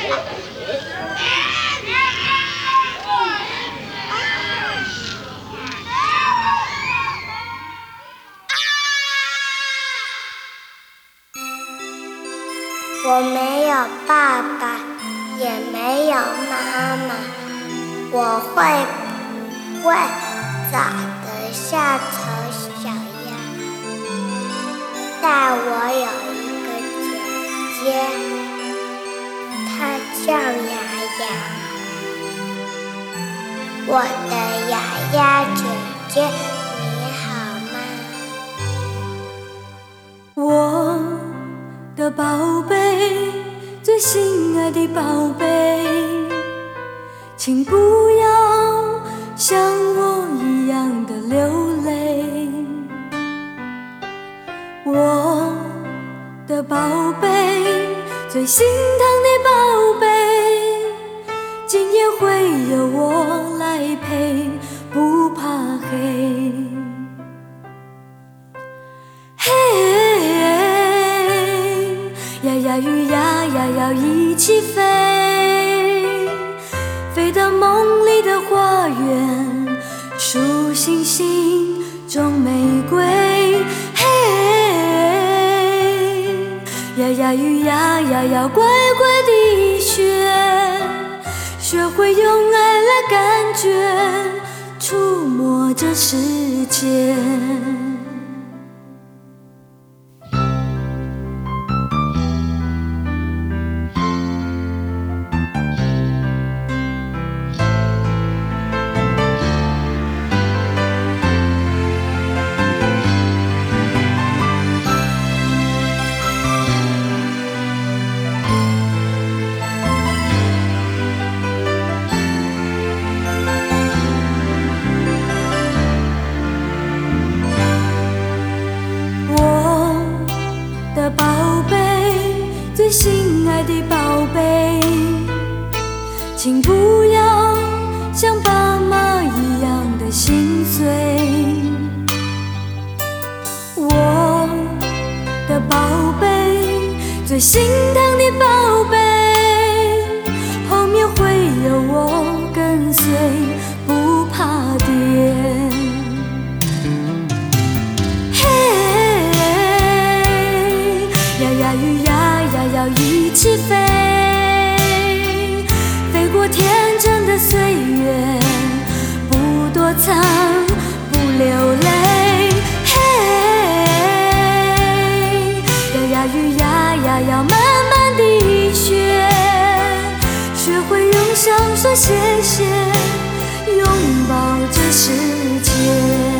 我没有爸爸，也没有妈妈，我会不会长得像丑小鸭？但我有一个姐姐，她叫雅雅。我的雅雅姐姐，你好吗？ 我的宝贝，最心爱的宝贝，请不要像我一样的流泪。我的宝贝，最心疼的宝贝，今夜会有我来陪，不怕黑。呀呀与呀呀要一起飞，飞到梦里的花园，数星星种玫瑰。呀呀与呀呀要乖乖地学，学会用爱来感觉，触摸这世界。宝贝，最心爱的宝贝，请不要像爸妈一样的心碎。我的宝贝，最心疼的宝贝，后面会有我跟随，不怕跌。呀与呀呀要一起飞，飞过天真的岁月，不躲藏，不流泪。呀呀与呀呀要慢慢地学，学会用笑说谢谢，拥抱这世界。